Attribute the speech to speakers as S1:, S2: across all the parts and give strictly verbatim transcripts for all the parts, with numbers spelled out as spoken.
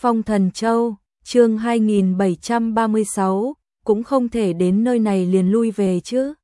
S1: Phong Thần Châu, chương hai nghìn bảy trăm ba mươi sáu, cũng không thể đến nơi này liền lui về chứ.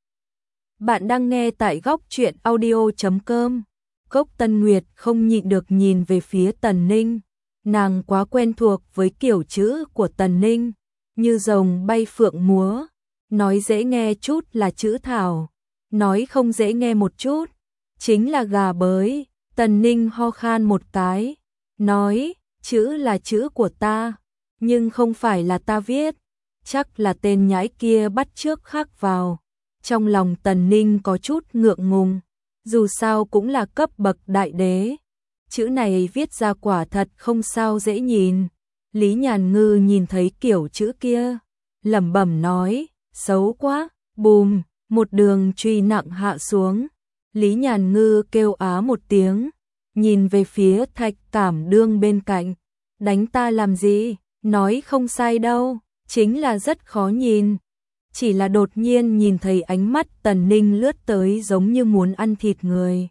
S1: Bạn đang nghe tại góc truyện audio chấm com. Cốc Tân Nguyệt không nhịn được nhìn về phía Tần Ninh. Nàng quá quen thuộc với kiểu chữ của Tần Ninh, như rồng bay phượng múa. Nói dễ nghe chút là chữ thảo, nói không dễ nghe một chút, chính là gà bới. Tần Ninh ho khan một cái, nói, chữ là chữ của ta, nhưng không phải là ta viết, chắc là tên nhãi kia bắt chước khắc vào. Trong lòng Tần Ninh có chút ngượng ngùng, dù sao cũng là cấp bậc đại đế, chữ này viết ra quả thật không sao dễ nhìn. Lý Nhàn Ngư nhìn thấy kiểu chữ kia, lẩm bẩm nói, xấu quá. Bùm, một đường truy nặng hạ xuống. Lý Nhàn Ngư kêu á một tiếng, nhìn về phía Thạch Cảm Đương bên cạnh, đánh ta làm gì, nói không sai đâu, chính là rất khó nhìn. Chỉ là đột nhiên nhìn thấy ánh mắt Tần Ninh lướt tới giống như muốn ăn thịt người.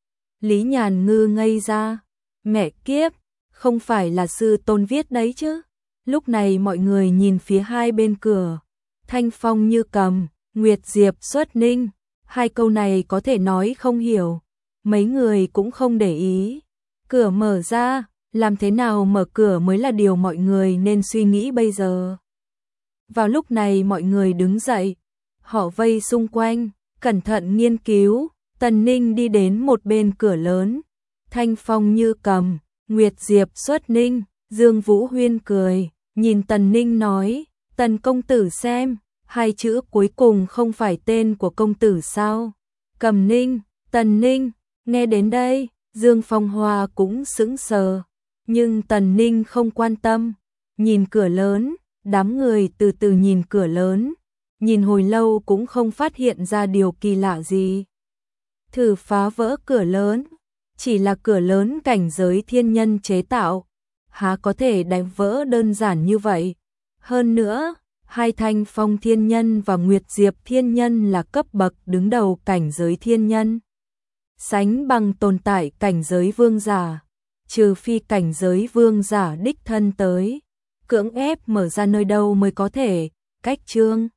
S1: Lý Nhàn Ngư ngây ra, mẹ kiếp, không phải là sư tôn viết đấy chứ. Lúc này mọi người nhìn phía hai bên cửa, thanh phong như cầm, nguyệt diệp xuất ninh, hai câu này có thể nói không hiểu, mấy người cũng không để ý. Cửa mở ra, làm thế nào mở cửa mới là điều mọi người nên suy nghĩ bây giờ. Vào lúc này mọi người đứng dậy, họ vây xung quanh, cẩn thận nghiên cứu. Tần Ninh đi đến một bên cửa lớn, thanh phong như cầm, nguyệt diệp xuất ninh. Dương Vũ Huyên cười, nhìn Tần Ninh nói, Tần công tử xem, hai chữ cuối cùng không phải tên của công tử sao? Cầm Ninh, Tần Ninh. Nghe đến đây, Dương Phong Hoa cũng sững sờ, nhưng Tần Ninh không quan tâm, nhìn cửa lớn. Đám người từ từ nhìn cửa lớn, nhìn hồi lâu cũng không phát hiện ra điều kỳ lạ gì. Thử phá vỡ cửa lớn, chỉ là cửa lớn cảnh giới thiên nhân chế tạo, há có thể đánh vỡ đơn giản như vậy. Hơn nữa, hai thanh phong thiên nhân và nguyệt diệp thiên nhân là cấp bậc đứng đầu cảnh giới thiên nhân, sánh bằng tồn tại cảnh giới vương giả, trừ phi cảnh giới vương giả đích thân tới cưỡng ép mở ra nơi đâu mới có thể. Cách chương